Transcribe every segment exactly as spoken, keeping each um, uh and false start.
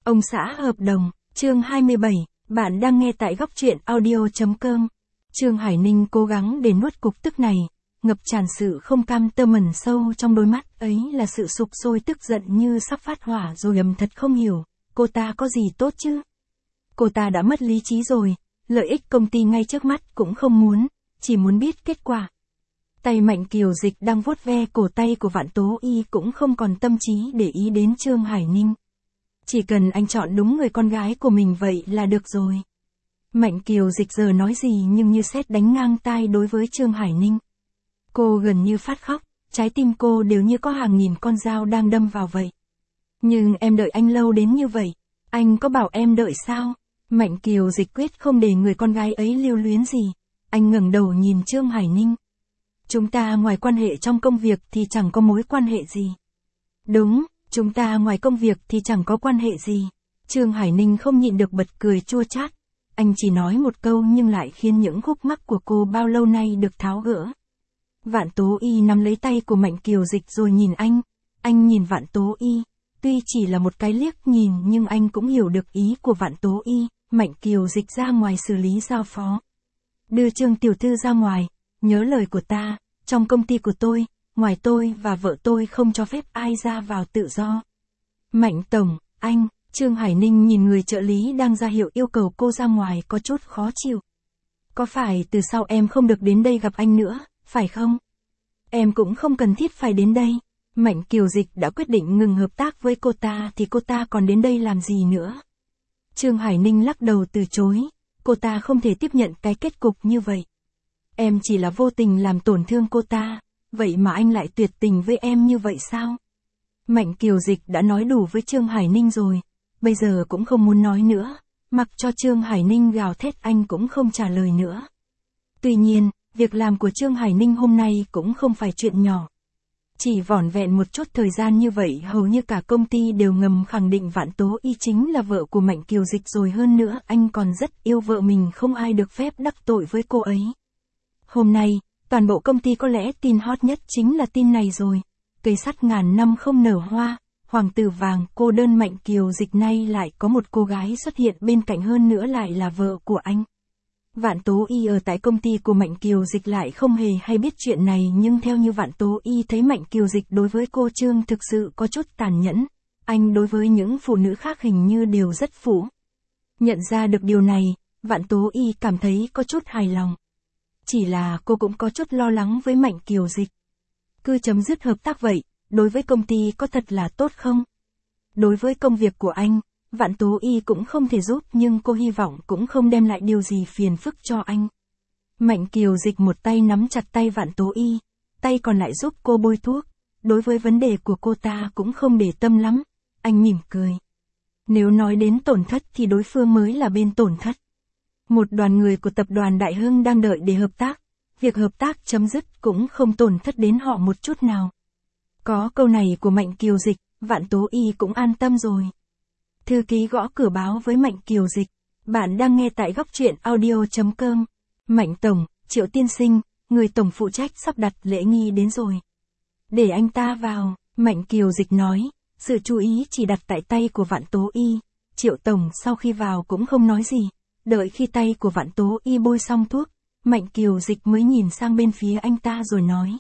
Ông xã hợp đồng, chương hai mươi bảy, bạn đang nghe tại góc truyện audio.com. Trương Hải Ninh cố gắng để nuốt cục tức này, ngập tràn sự không cam tơ mẩn sâu trong đôi mắt ấy là sự sục sôi tức giận như sắp phát hỏa rồi ầm thật không hiểu, cô ta có gì tốt chứ? Cô ta đã mất lý trí rồi, lợi ích công ty ngay trước mắt cũng không muốn, chỉ muốn biết kết quả. Tay Mạnh Kiều Dịch đang vuốt ve cổ tay của Vạn Tố Y cũng không còn tâm trí để ý đến Trương Hải Ninh. Chỉ cần anh chọn đúng người con gái của mình vậy là được rồi. Mạnh Kiều Dịch giờ nói gì nhưng như sét đánh ngang tai đối với Trương Hải Ninh. Cô gần như phát khóc, trái tim cô đều như có hàng nghìn con dao đang đâm vào vậy. Nhưng em đợi anh lâu đến như vậy, anh có bảo em đợi sao? Mạnh Kiều Dịch quyết không để người con gái ấy lưu luyến gì. Anh ngẩng đầu nhìn Trương Hải Ninh. Chúng ta ngoài quan hệ trong công việc thì chẳng có mối quan hệ gì. Đúng, chúng ta ngoài công việc thì chẳng có quan hệ gì. Trương Hải Ninh không nhịn được bật cười chua chát. Anh chỉ nói một câu nhưng lại khiến những khúc mắc của cô bao lâu nay được tháo gỡ. Vạn Tố Y nắm lấy tay của Mạnh Kiều Dịch rồi nhìn anh. Anh nhìn Vạn Tố Y. Tuy chỉ là một cái liếc nhìn nhưng anh cũng hiểu được ý của Vạn Tố Y. Mạnh Kiều Dịch ra ngoài xử lý giao phó. Đưa Trương tiểu thư ra ngoài, nhớ lời của ta, trong công ty của tôi, ngoài tôi và vợ tôi không cho phép ai ra vào tự do. Mạnh tổng, anh, Trương Hải Ninh nhìn người trợ lý đang ra hiệu yêu cầu cô ra ngoài có chút khó chịu. Có phải từ sau em không được đến đây gặp anh nữa, phải không? Em cũng không cần thiết phải đến đây. Mạnh Kiều Dịch đã quyết định ngừng hợp tác với cô ta thì cô ta còn đến đây làm gì nữa? Trương Hải Ninh lắc đầu từ chối. Cô ta không thể tiếp nhận cái kết cục như vậy. Em chỉ là vô tình làm tổn thương cô ta, vậy mà anh lại tuyệt tình với em như vậy sao? Mạnh Kiều Dịch đã nói đủ với Trương Hải Ninh rồi, bây giờ cũng không muốn nói nữa, mặc cho Trương Hải Ninh gào thét anh cũng không trả lời nữa. Tuy nhiên, việc làm của Trương Hải Ninh hôm nay cũng không phải chuyện nhỏ. Chỉ vỏn vẹn một chút thời gian như vậy hầu như cả công ty đều ngầm khẳng định Vạn Tố Y chính là vợ của Mạnh Kiều Dịch rồi, hơn nữa anh còn rất yêu vợ mình, không ai được phép đắc tội với cô ấy. Hôm nay, toàn bộ công ty có lẽ tin hot nhất chính là tin này rồi. Cây sắt ngàn năm không nở hoa, hoàng tử vàng cô đơn Mạnh Kiều Dịch nay lại có một cô gái xuất hiện bên cạnh, hơn nữa lại là vợ của anh. Vạn Tố Y ở tại công ty của Mạnh Kiều Dịch lại không hề hay biết chuyện này, nhưng theo như Vạn Tố Y thấy Mạnh Kiều Dịch đối với cô Trương thực sự có chút tàn nhẫn, anh đối với những phụ nữ khác hình như đều rất phũ. Nhận ra được điều này, Vạn Tố Y cảm thấy có chút hài lòng. Chỉ là cô cũng có chút lo lắng với Mạnh Kiều Dịch. Cứ chấm dứt hợp tác vậy, đối với công ty có thật là tốt không? Đối với công việc của anh, Vạn Tố Y cũng không thể giúp, nhưng cô hy vọng cũng không đem lại điều gì phiền phức cho anh. Mạnh Kiều Dịch một tay nắm chặt tay Vạn Tố Y, tay còn lại giúp cô bôi thuốc. Đối với vấn đề của cô ta cũng không để tâm lắm. Anh mỉm cười. Nếu nói đến tổn thất thì đối phương mới là bên tổn thất. Một đoàn người của tập đoàn Đại Hưng đang đợi để hợp tác. Việc hợp tác chấm dứt cũng không tổn thất đến họ một chút nào. Có câu này của Mạnh Kiều Dịch, Vạn Tố Y cũng an tâm rồi. Thư ký gõ cửa báo với Mạnh Kiều Dịch. Bạn đang nghe tại góc truyện audio.com. Mạnh tổng, Triệu tiên sinh, người tổng phụ trách sắp đặt lễ nghi đến rồi. Để anh ta vào, Mạnh Kiều Dịch nói. Sự chú ý chỉ đặt tại tay của Vạn Tố Y. Triệu tổng sau khi vào cũng không nói gì. Đợi khi tay của Vạn Tố Y bôi xong thuốc, Mạnh Kiều Dịch mới nhìn sang bên phía anh ta rồi nói.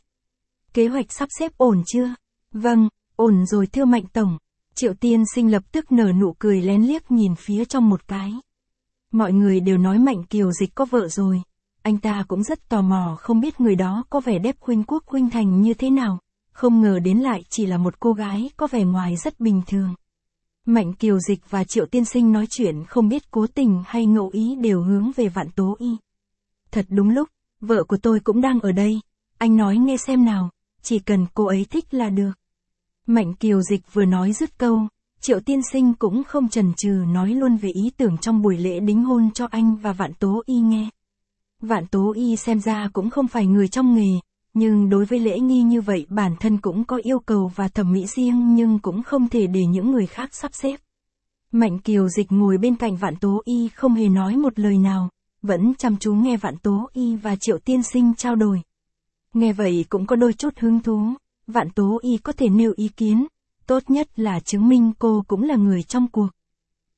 Kế hoạch sắp xếp ổn chưa? Vâng, ổn rồi thưa Mạnh tổng. Triệu tiên sinh lập tức nở nụ cười lén liếc nhìn phía trong một cái. Mọi người đều nói Mạnh Kiều Dịch có vợ rồi. Anh ta cũng rất tò mò không biết người đó có vẻ đẹp khuynh quốc khuynh thành như thế nào. Không ngờ đến lại chỉ là một cô gái có vẻ ngoài rất bình thường. Mạnh Kiều Dịch và Triệu tiên sinh nói chuyện không biết cố tình hay ngẫu ý đều hướng về Vạn Tố Y. Thật đúng lúc, vợ của tôi cũng đang ở đây. Anh nói nghe xem nào, chỉ cần cô ấy thích là được. Mạnh Kiều Dịch vừa nói dứt câu, Triệu tiên sinh cũng không chần chừ nói luôn về ý tưởng trong buổi lễ đính hôn cho anh và Vạn Tố Y nghe. Vạn Tố Y xem ra cũng không phải người trong nghề, nhưng đối với lễ nghi như vậy bản thân cũng có yêu cầu và thẩm mỹ riêng, nhưng cũng không thể để những người khác sắp xếp. Mạnh Kiều Dịch ngồi bên cạnh Vạn Tố Y không hề nói một lời nào, vẫn chăm chú nghe Vạn Tố Y và Triệu tiên sinh trao đổi. Nghe vậy cũng có đôi chút hứng thú. Vạn Tố Y có thể nêu ý kiến, tốt nhất là chứng minh cô cũng là người trong cuộc.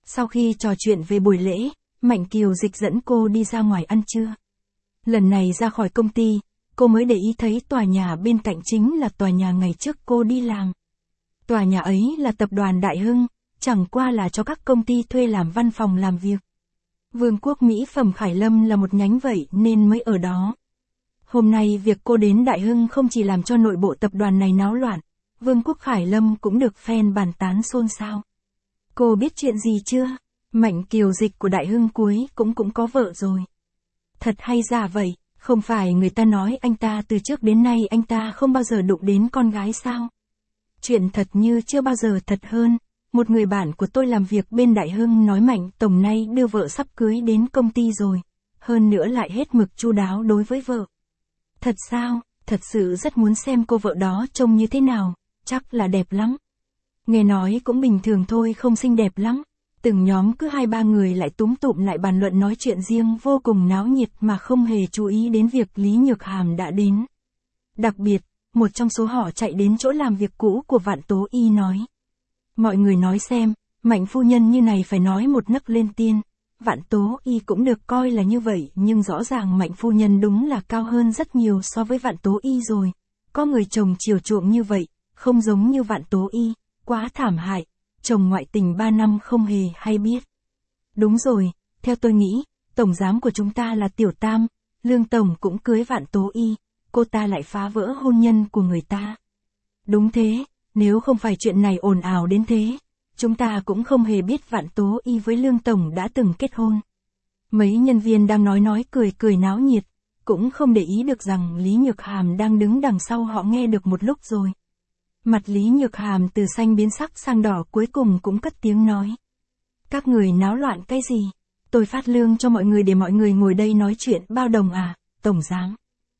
Sau khi trò chuyện về buổi lễ, Mạnh Kiều Dịch dẫn cô đi ra ngoài ăn trưa. Lần này ra khỏi công ty, cô mới để ý thấy tòa nhà bên cạnh chính là tòa nhà ngày trước cô đi làm. Tòa nhà ấy là tập đoàn Đại Hưng, chẳng qua là cho các công ty thuê làm văn phòng làm việc. Vương quốc mỹ phẩm Khải Lâm là một nhánh vậy nên mới ở đó. Hôm nay việc cô đến Đại Hưng không chỉ làm cho nội bộ tập đoàn này náo loạn, Vương quốc Khải Lâm cũng được fan bàn tán xôn xao. Cô biết chuyện gì chưa? Mạnh Kiều Dịch của Đại Hưng cuối cũng cũng có vợ rồi. Thật hay giả vậy, không phải người ta nói anh ta từ trước đến nay anh ta không bao giờ đụng đến con gái sao? Chuyện thật như chưa bao giờ thật hơn. Một người bạn của tôi làm việc bên Đại Hưng nói Mạnh Tổng nay đưa vợ sắp cưới đến công ty rồi. Hơn nữa lại hết mực chu đáo đối với vợ. Thật sao? Thật sự rất muốn xem cô vợ đó trông như thế nào. Chắc là đẹp lắm. Nghe nói cũng bình thường thôi, không xinh đẹp lắm. Từng nhóm cứ hai ba người lại túm tụm lại bàn luận nói chuyện riêng vô cùng náo nhiệt mà không hề chú ý đến việc Lý Nhược Hàm đã đến. Đặc biệt, một trong số họ chạy đến chỗ làm việc cũ của Vạn Tố Y nói. Mọi người nói xem, Mạnh phu nhân như này phải nói một nấc lên tiên. Vạn Tố Y cũng được coi là như vậy, nhưng rõ ràng Mạnh phu nhân đúng là cao hơn rất nhiều so với Vạn Tố Y rồi. Có người chồng chiều chuộng như vậy, không giống như Vạn Tố Y, quá thảm hại. Chồng ngoại tình ba năm không hề hay biết. Đúng rồi, theo tôi nghĩ, tổng giám của chúng ta là Tiểu Tam, Lương Tổng cũng cưới Vạn Tố Y, cô ta lại phá vỡ hôn nhân của người ta. Đúng thế, nếu không phải chuyện này ồn ào đến thế, chúng ta cũng không hề biết Vạn Tố Y với Lương Tổng đã từng kết hôn. Mấy nhân viên đang nói nói cười cười náo nhiệt, cũng không để ý được rằng Lý Nhược Hàm đang đứng đằng sau họ nghe được một lúc rồi. Mặt Lý Nhược Hàm từ xanh biến sắc sang đỏ cuối cùng cũng cất tiếng nói. Các người náo loạn cái gì? Tôi phát lương cho mọi người để mọi người ngồi đây nói chuyện bao đồng à, Tổng giám.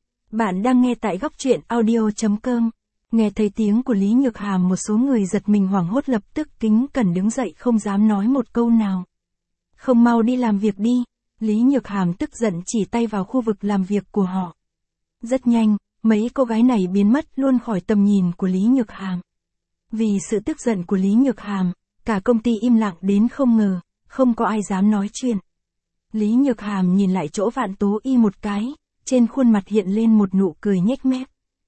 Bạn đang nghe tại góc truyện audio chấm com. Nghe thấy tiếng của Lý Nhược Hàm, một số người giật mình hoảng hốt lập tức kính cẩn đứng dậy không dám nói một câu nào. Không mau đi làm việc đi, Lý Nhược Hàm tức giận chỉ tay vào khu vực làm việc của họ. Rất nhanh, mấy cô gái này biến mất luôn khỏi tầm nhìn của Lý Nhược Hàm. Vì sự tức giận của Lý Nhược Hàm, cả công ty im lặng đến không ngờ, không có ai dám nói chuyện. Lý Nhược Hàm nhìn lại chỗ Vạn Tố Y một cái, trên khuôn mặt hiện lên một nụ cười nhếch mép.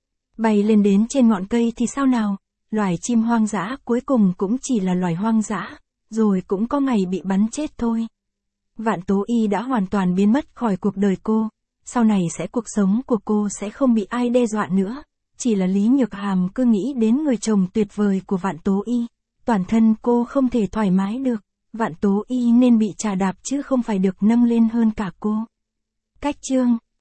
Bay lên đến trên ngọn cây thì sao nào, loài chim hoang dã cuối cùng cũng chỉ là loài hoang dã, rồi cũng có ngày bị bắn chết thôi. Vạn Tố Y đã hoàn toàn biến mất khỏi cuộc đời cô, sau này sẽ cuộc sống của cô sẽ không bị ai đe dọa nữa, chỉ là Lý Nhược Hàm cứ nghĩ đến người chồng tuyệt vời của Vạn Tố Y, toàn thân cô không thể thoải mái được, Vạn Tố Y nên bị chà đạp chứ không phải được nâng lên hơn cả cô. Cách chương